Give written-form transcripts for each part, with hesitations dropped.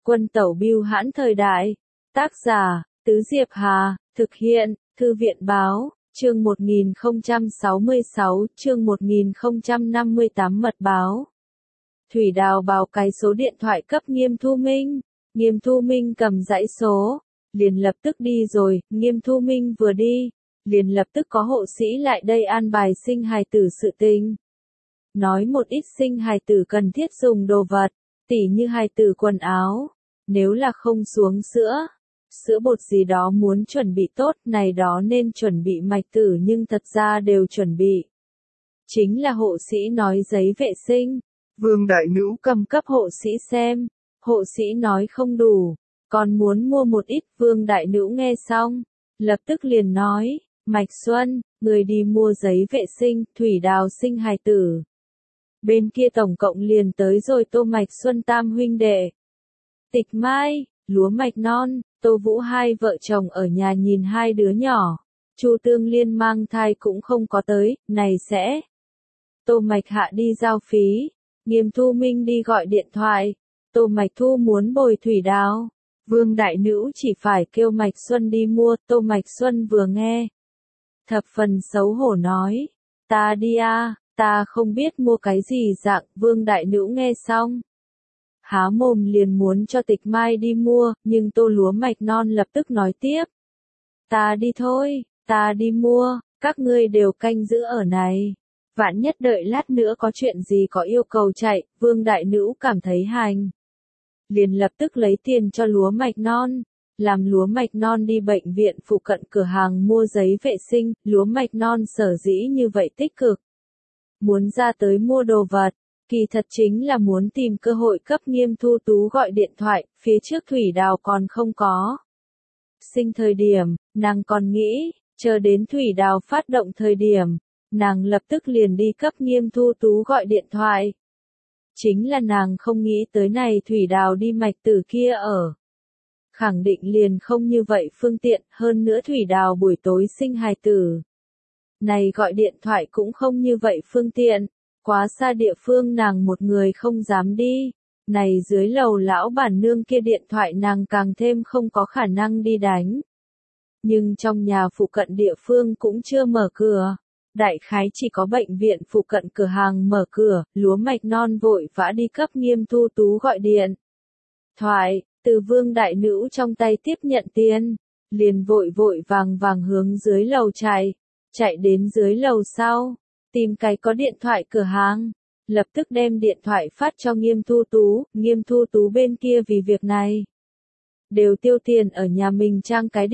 Quân tẩu bưu hãn thời đại. Tác giả, Tứ Diệp Hà, thực hiện, Thư viện báo, chương 1066, chương 1058 mật báo. Thủy Đào báo cái số điện thoại cấp Nghiêm Thu Minh. Nghiêm Thu Minh cầm dãy số, liền lập tức đi rồi. Nghiêm Thu Minh vừa đi, liền lập tức có hộ sĩ lại đây an bài sinh hài tử sự tình. Nói một ít sinh hài tử cần thiết dùng đồ vật, tỉ như hài tử quần áo, nếu là không xuống sữa, sữa bột gì đó muốn chuẩn bị tốt, này đó nên chuẩn bị mạch tử nhưng thật ra đều chuẩn bị. Chính là hộ sĩ nói giấy vệ sinh, Vương Đại Nữ cầm cấp hộ sĩ xem, hộ sĩ nói không đủ, còn muốn mua một ít. Vương Đại Nữ nghe xong, lập tức liền nói, Mạch Xuân, người đi mua giấy vệ sinh, Thủy Đào sinh hài tử. Bên kia tổng cộng liền tới rồi Tô Mạch Xuân tam huynh đệ. Tịch Mai, Lúa Mạch Non, Tô Vũ hai vợ chồng ở nhà nhìn hai đứa nhỏ. Chu Tương Liên mang thai cũng không có tới, này sẽ. Tô Mạch Hạ đi giao phí, Nghiêm Thu Minh đi gọi điện thoại. Tô Mạch Thu muốn bồi Thủy Đào. Vương Đại Nữ chỉ phải kêu Mạch Xuân đi mua. Tô Mạch Xuân vừa nghe, thập phần xấu hổ nói, ta đi à, ta không biết mua cái gì dạng. Vương Đại Nữ nghe xong, há mồm liền muốn cho Tịch Mai đi mua, nhưng Tô Lúa Mạch Non lập tức nói tiếp, ta đi thôi, ta đi mua, các ngươi đều canh giữ ở này. Vạn nhất đợi lát nữa có chuyện gì có yêu cầu chạy. Vương Đại Nữ cảm thấy hành, liền lập tức lấy tiền cho Lúa Mạch Non, làm Lúa Mạch Non đi bệnh viện phụ cận cửa hàng mua giấy vệ sinh. Lúa Mạch Non sở dĩ như vậy tích cực, muốn ra tới mua đồ vật, kỳ thật chính là muốn tìm cơ hội cấp Nghiêm Thu Tú gọi điện thoại. Phía trước Thủy Đào còn không có sinh thời điểm, nàng còn nghĩ, chờ đến Thủy Đào phát động thời điểm, nàng lập tức liền đi cấp Nghiêm Thu Tú gọi điện thoại. Chính là nàng không nghĩ tới này Thủy Đào đi mạch tử kia ở. Khẳng định liền không như vậy phương tiện, hơn nữa Thủy Đào buổi tối sinh hài tử. Này gọi điện thoại cũng không như vậy phương tiện, quá xa địa phương nàng một người không dám đi. Này dưới lầu lão bản nương kia điện thoại nàng càng thêm không có khả năng đi đánh. Nhưng trong nhà phụ cận địa phương cũng chưa mở cửa. Đại khái chỉ có bệnh viện phụ cận cửa hàng mở cửa. Lúa Mạch Non vội vã đi cấp Nghiêm Thu Tú gọi điện thoại, từ Vương Đại Nữ trong tay tiếp nhận tiền, liền vội vội vàng vàng hướng dưới lầu chạy. Chạy đến dưới lầu sau, tìm cái có điện thoại cửa hàng, lập tức đem điện thoại phát cho Nghiêm Thu Tú. Nghiêm Thu Tú bên kia vì việc này đều tiêu tiền ở nhà mình trang cái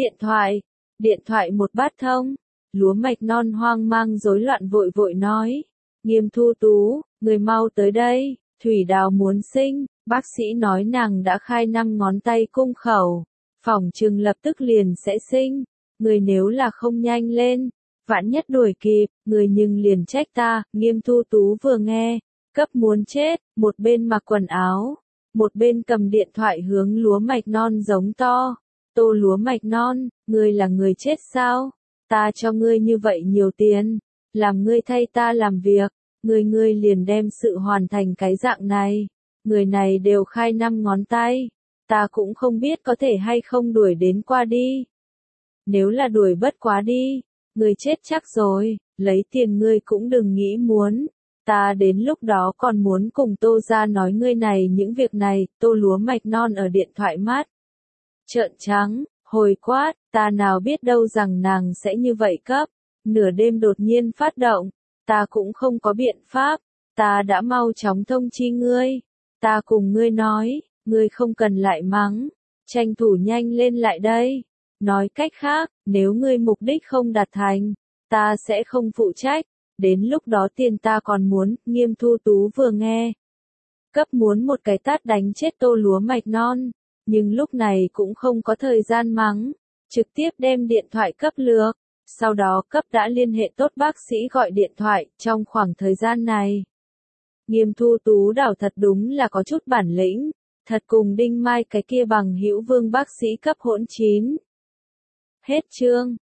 điện thoại một bát thông. Lúa Mạch Non hoang mang rối loạn vội vội nói, Nghiêm Thu Tú, người mau tới đây, Thủy Đào muốn sinh, bác sĩ nói nàng đã khai 5 ngón tay cung khẩu, phỏng chừng lập tức liền sẽ sinh, người nếu là không nhanh lên, vạn nhất đuổi kịp, người nhưng liền trách ta. Nghiêm Thu Tú vừa nghe, cấp muốn chết, một bên mặc quần áo, một bên cầm điện thoại hướng Lúa Mạch Non giống to, Tô Lúa Mạch Non, ngươi là người chết sao? Ta cho ngươi như vậy nhiều tiền, làm ngươi thay ta làm việc, ngươi liền đem sự hoàn thành cái dạng này, người này đều khai 5 ngón tay, ta cũng không biết có thể hay không đuổi đến qua đi. Nếu là đuổi bất quá đi, ngươi chết chắc rồi, lấy tiền ngươi cũng đừng nghĩ muốn, ta đến lúc đó còn muốn cùng Tô gia nói ngươi này những việc này. Tô Lúa Mạch Non ở điện thoại mắt trợn trắng, hồi quát, ta nào biết đâu rằng nàng sẽ như vậy cấp, nửa đêm đột nhiên phát động, ta cũng không có biện pháp, ta đã mau chóng thông chi ngươi, ta cùng ngươi nói, ngươi không cần lại mắng, tranh thủ nhanh lên lại đây. Nói cách khác, nếu ngươi mục đích không đạt thành, ta sẽ không phụ trách, đến lúc đó tiền ta còn muốn. Nghiêm Thu Tú vừa nghe, cấp muốn một cái tát đánh chết Tô Lúa Mạch Non, nhưng lúc này cũng không có thời gian mắng, trực tiếp đem điện thoại cấp lược, sau đó cấp đã liên hệ tốt bác sĩ gọi điện thoại. Trong khoảng thời gian này, Nghiêm Thu Tú đảo thật đúng là có chút bản lĩnh, thật cùng Đinh Mai cái kia bằng hữu Vương bác sĩ cấp hỗn chín. Hết chương.